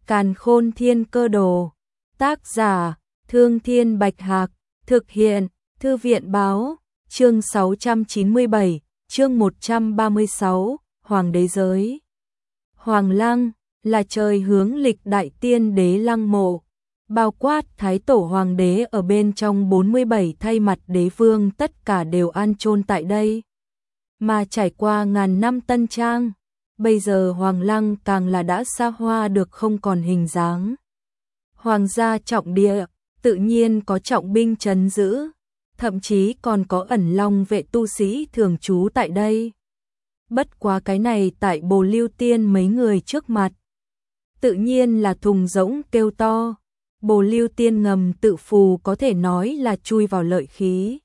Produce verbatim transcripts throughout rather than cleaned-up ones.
Càn Khôn Thiên Cơ Đồ. Tác giả: Thương Thiên Bạch Hạc. Thực hiện: Thư viện báo. Chương sáu trăm chín mươi bảy, chương một trăm ba mươi sáu, Hoàng đế giới. Hoàng lăng là trời hướng lịch đại tiên đế lăng mộ, bao quát thái tổ hoàng đế ở bên trong bốn mươi bảy thay mặt đế vương tất cả đều an chôn tại đây. Mà trải qua ngàn năm tân trang, bây giờ hoàng lăng càng là đã xa hoa được không còn hình dáng. Hoàng gia trọng địa, tự nhiên có trọng binh trấn giữ, thậm chí còn có ẩn long vệ tu sĩ thường trú tại đây. Bất quá cái này tại Bồ Lưu Tiên mấy người trước mặt, tự nhiên là thùng rỗng kêu to. Bồ Lưu Tiên ngầm tự phù có thể nói là chui vào lợi khí.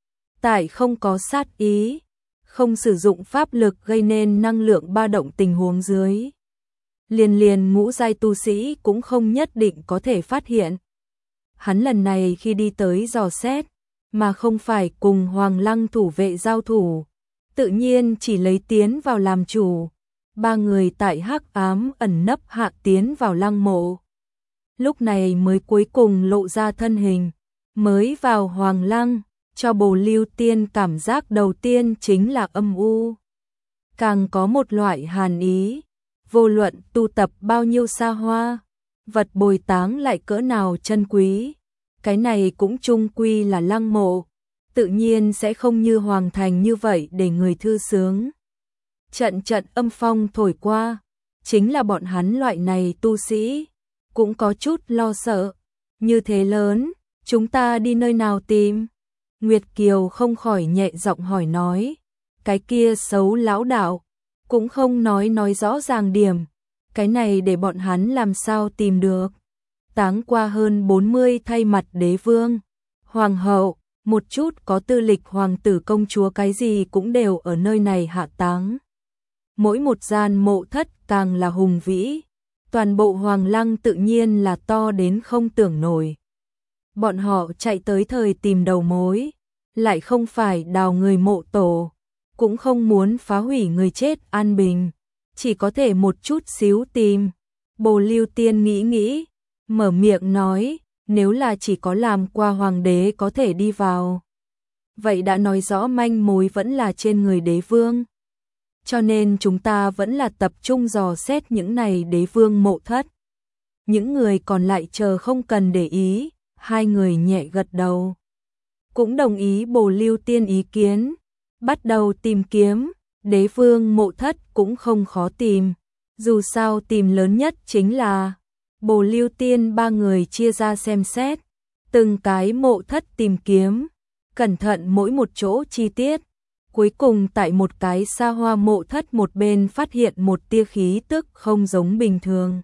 Tại không có sát ý, không sử dụng pháp lực gây nên năng lượng ba động tình huống dưới, liền liền ngũ giai tu sĩ cũng không nhất định có thể phát hiện. Hắn lần này khi đi tới dò xét, mà không phải cùng Hoàng lăng thủ vệ giao thủ, tự nhiên chỉ lấy tiến vào làm chủ. Ba người tại hắc ám ẩn nấp hạ tiến vào lăng mộ, lúc này mới cuối cùng lộ ra thân hình. Mới vào Hoàng lăng, cho Bồ Lưu Tiên cảm giác đầu tiên chính là âm u, càng có một loại hàn ý. Vô luận tu tập bao nhiêu xa hoa, vật bồi táng lại cỡ nào chân quý, cái này cũng chung quy là lăng mộ, tự nhiên sẽ không như hoàng thành như vậy để người thư sướng. Trận trận âm phong thổi qua, chính là bọn hắn loại này tu sĩ cũng có chút lo sợ. Như thế lớn, chúng ta đi nơi nào tìm? Nguyệt Kiều không khỏi nhẹ giọng hỏi nói. Cái kia xấu lão đạo cũng không nói nói rõ ràng điểm, cái này để bọn hắn làm sao tìm được. Táng qua hơn bốn mươi thay mặt đế vương, hoàng hậu, một chút có tư lịch hoàng tử công chúa cái gì cũng đều ở nơi này hạ táng. Mỗi một gian mộ thất càng là hùng vĩ, toàn bộ hoàng lăng tự nhiên là to đến không tưởng nổi. Bọn họ chạy tới thời tìm đầu mối, lại không phải đào người mộ tổ, cũng không muốn phá hủy người chết an bình, chỉ có thể một chút xíu tìm. Bồ Lưu Tiên nghĩ nghĩ, mở miệng nói, nếu là chỉ có làm qua hoàng đế có thể đi vào, vậy đã nói rõ manh mối vẫn là trên người đế vương. Cho nên chúng ta vẫn là tập trung dò xét những này đế vương mộ thất. Những người còn lại chờ không cần để ý. Hai người nhẹ gật đầu, cũng đồng ý Bồ Lưu Tiên ý kiến. Bắt đầu tìm kiếm, đế vương mộ thất cũng không khó tìm. Dù sao tìm lớn nhất chính là Bồ Lưu Tiên. Ba người chia ra xem xét, từng cái mộ thất tìm kiếm, cẩn thận mỗi một chỗ chi tiết. Cuối cùng tại một cái xa hoa mộ thất một bên phát hiện một tia khí tức không giống bình thường.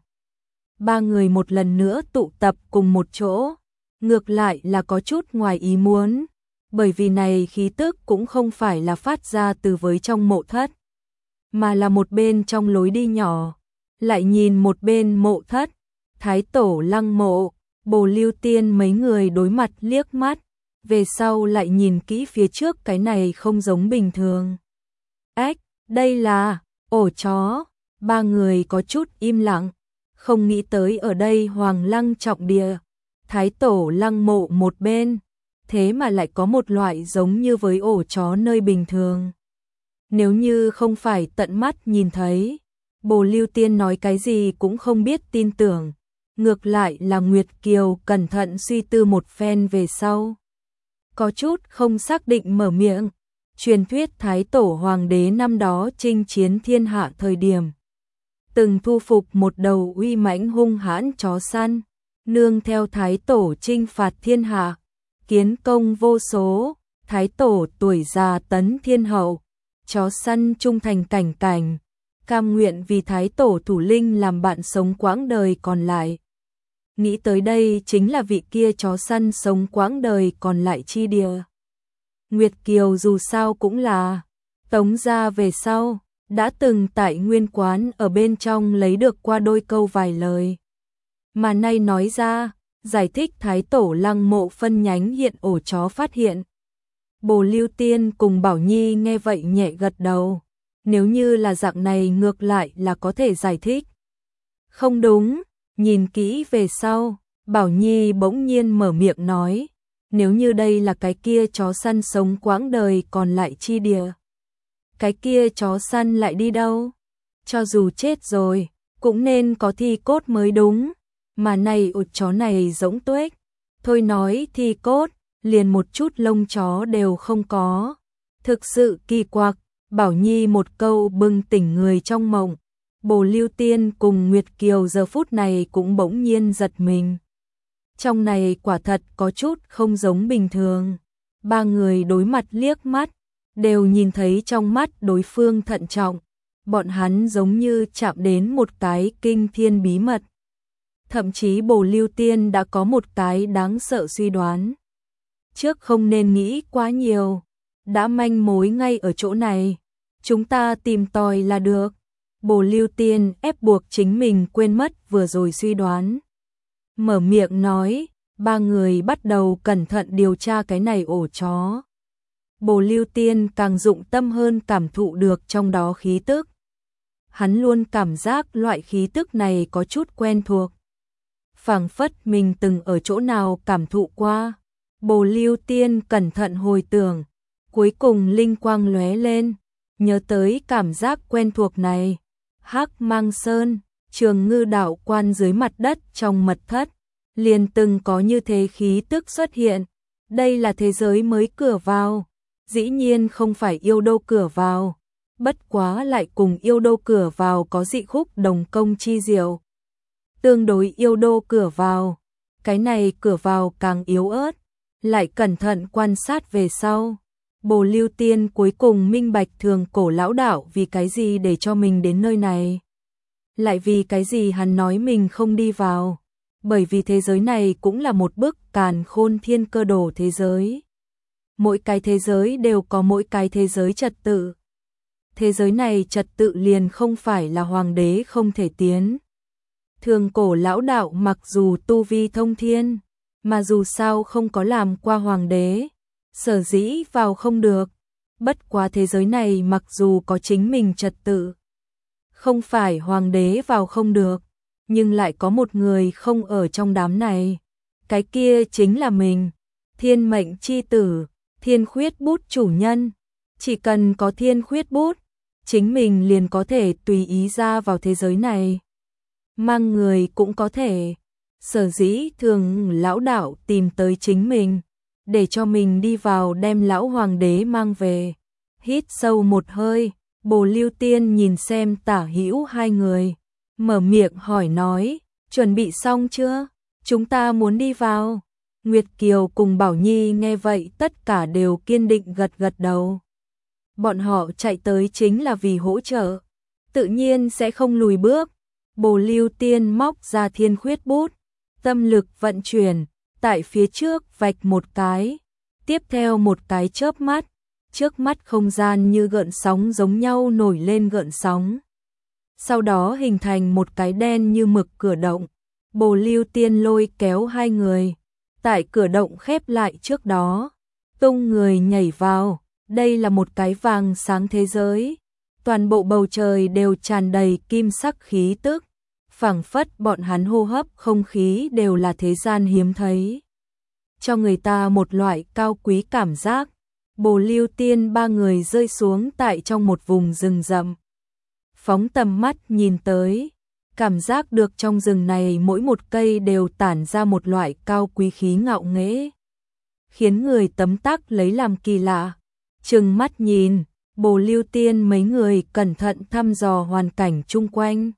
Ba người một lần nữa tụ tập cùng một chỗ, ngược lại là có chút ngoài ý muốn, bởi vì này khí tức cũng không phải là phát ra từ với trong mộ thất, mà là một bên trong lối đi nhỏ. Lại nhìn một bên mộ thất, thái tổ lăng mộ, Bồ Lưu Tiên mấy người đối mặt liếc mắt, về sau lại nhìn kỹ phía trước, cái này không giống bình thường. Ếch, đây là ổ chó. Ba người có chút im lặng, không nghĩ tới ở đây hoàng lăng trọng địa, thái tổ lăng mộ một bên, thế mà lại có một loại giống như với ổ chó nơi bình thường. Nếu như không phải tận mắt nhìn thấy, Bồ Lưu Tiên nói cái gì cũng không biết tin tưởng. Ngược lại là Nguyệt Kiều cẩn thận suy tư một phen về sau, có chút không xác định mở miệng. Truyền thuyết thái tổ hoàng đế năm đó chinh chiến thiên hạ thời điểm, từng thu phục một đầu uy mãnh hung hãn chó săn, nương theo thái tổ chinh phạt thiên hạ, kiến công vô số. Thái tổ tuổi già tấn thiên hậu, chó săn trung thành cảnh cảnh, cam nguyện vì thái tổ thủ linh làm bạn sống quãng đời còn lại. Nghĩ tới đây chính là vị kia chó săn sống quãng đời còn lại chi địa. Nguyệt Kiều dù sao cũng là Tống gia về sau, đã từng tại nguyên quán ở bên trong lấy được qua đôi câu vài lời, mà nay nói ra, giải thích thái tổ lăng mộ phân nhánh hiện ổ chó phát hiện. Bồ Lưu Tiên cùng Bảo Nhi nghe vậy nhẹ gật đầu, nếu như là dạng này ngược lại là có thể giải thích. Không đúng, Nhìn kỹ về sau, Bảo Nhi bỗng nhiên mở miệng nói, nếu như đây là cái kia chó săn sống quãng đời còn lại chi địa. Cái kia chó săn lại đi đâu? Cho dù chết rồi, cũng nên có thi cốt mới đúng, mà này ụt chó này giống tuếch, thôi nói thi cốt, liền một chút lông chó đều không có. Thực sự kỳ quặc, Bảo Nhi một câu bừng tỉnh người trong mộng. Bồ Lưu Tiên cùng Nguyệt Kiều giờ phút này cũng bỗng nhiên giật mình. Trong này quả thật có chút không giống bình thường. Ba người đối mặt liếc mắt, đều nhìn thấy trong mắt đối phương thận trọng. Bọn hắn giống như chạm đến một cái kinh thiên bí mật. Thậm chí Bồ Lưu Tiên đã có một cái đáng sợ suy đoán. Trước không nên nghĩ quá nhiều, đã manh mối ngay ở chỗ này, chúng ta tìm tòi là được. Bồ Lưu Tiên ép buộc chính mình quên mất vừa rồi suy đoán. Mở miệng nói, ba người bắt đầu cẩn thận điều tra cái này ổ chó. Bồ Lưu Tiên càng dụng tâm hơn cảm thụ được trong đó khí tức. Hắn luôn cảm giác loại khí tức này có chút quen thuộc. Phảng phất mình từng ở chỗ nào cảm thụ qua. Bồ Lưu Tiên cẩn thận hồi tưởng, cuối cùng linh quang lóe lên, nhớ tới cảm giác quen thuộc này. Hắc Mang Sơn, Trường Ngư đạo quan dưới mặt đất trong mật thất, liền từng có như thế khí tức xuất hiện. Đây là thế giới mới cửa vào, dĩ nhiên không phải yêu đô cửa vào, bất quá lại cùng yêu đô cửa vào có dị khúc đồng công chi diệu. Tương đối yêu đô cửa vào, cái này cửa vào càng yếu ớt, lại cẩn thận quan sát về sau. Bồ Lưu Tiên cuối cùng minh bạch Thường Cổ lão đạo vì cái gì để cho mình đến nơi này. Lại vì cái gì hắn nói mình không đi vào. Bởi vì thế giới này cũng là một bức càn khôn thiên cơ đồ thế giới. Mỗi cái thế giới đều có mỗi cái thế giới trật tự. Thế giới này trật tự liền không phải là hoàng đế không thể tiến. Thường Cổ lão đạo mặc dù tu vi thông thiên, mà dù sao không có làm qua hoàng đế, sở dĩ vào không được. Bất quá thế giới này mặc dù có chính mình trật tự, không phải hoàng đế vào không được, nhưng lại có một người không ở trong đám này. Cái kia chính là mình, Thiên Mệnh chi tử, Thiên Khuyết bút chủ nhân. Chỉ cần có Thiên Khuyết bút, chính mình liền có thể tùy ý ra vào thế giới này. Mang người cũng có thể. Sở dĩ Thường lão đạo tìm tới chính mình, để cho mình đi vào đem lão hoàng đế mang về. Hít sâu một hơi, Bồ Lưu Tiên nhìn xem tả hữu hai người, mở miệng hỏi nói, chuẩn bị xong chưa? Chúng ta muốn đi vào. Nguyệt Kiều cùng Bảo Nhi nghe vậy tất cả đều kiên định gật gật đầu. Bọn họ chạy tới chính là vì hỗ trợ, tự nhiên sẽ không lùi bước. Bồ Lưu Tiên móc ra Thiên Khuyết bút, tâm lực vận chuyển, tại phía trước vạch một cái, tiếp theo một cái chớp mắt, trước mắt không gian như gợn sóng giống nhau nổi lên gợn sóng. Sau đó hình thành một cái đen như mực cửa động. Bồ Lưu Tiên lôi kéo hai người, tại cửa động khép lại trước đó, tung người nhảy vào. Đây là một cái vàng sáng thế giới, toàn bộ bầu trời đều tràn đầy kim sắc khí tức, phảng phất bọn hắn hô hấp không khí đều là thế gian hiếm thấy, cho người ta một loại cao quý cảm giác. Bồ Lưu Tiên ba người rơi xuống tại trong một vùng rừng rậm, phóng tầm mắt nhìn tới, cảm giác được trong rừng này mỗi một cây đều tản ra một loại cao quý khí ngạo nghễ, khiến người tấm tắc lấy làm kỳ lạ. Trừng mắt nhìn, Bồ Lưu Tiên mấy người cẩn thận thăm dò hoàn cảnh chung quanh.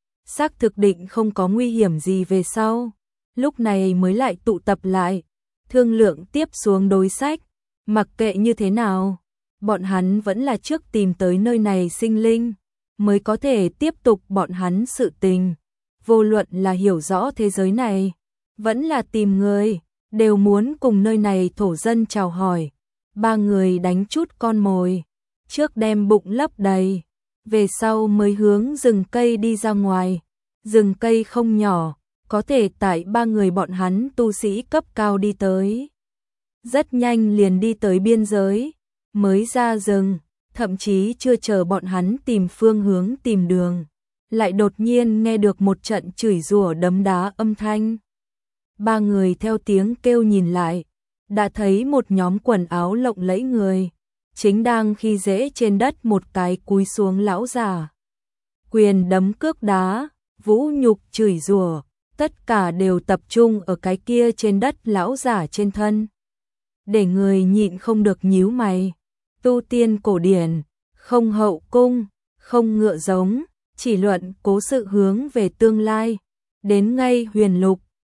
Xác thực định không có nguy hiểm gì về sau, lúc này mới lại tụ tập lại, thương lượng tiếp xuống đối sách. Mặc kệ như thế nào, bọn hắn vẫn là trước tìm tới nơi này sinh linh, mới có thể tiếp tục bọn hắn sự tình. Vô luận là hiểu rõ thế giới này, vẫn là tìm người, đều muốn cùng nơi này thổ dân chào hỏi. Ba người đánh chút con mồi, trước đem bụng lấp đầy, về sau mới hướng rừng cây đi ra ngoài. Rừng cây không nhỏ, có thể tải ba người bọn hắn tu sĩ cấp cao đi tới. Rất nhanh liền đi tới biên giới, mới ra rừng, thậm chí chưa chờ bọn hắn tìm phương hướng tìm đường. lại đột nhiên nghe được một trận chửi rủa đấm đá âm thanh. Ba người theo tiếng kêu nhìn lại, đã thấy một nhóm quần áo lộng lẫy người, chính đang khi dễ trên đất một cái cúi xuống lão già. Quyền đấm cước đá, vũ nhục chửi rủa, tất cả đều tập trung ở cái kia trên đất lão già trên thân. Để người nhịn không được nhíu mày. Tu tiên cổ điển, không hậu cung, không ngựa giống, chỉ luận cố sự hướng về tương lai. Đến ngay huyền lục,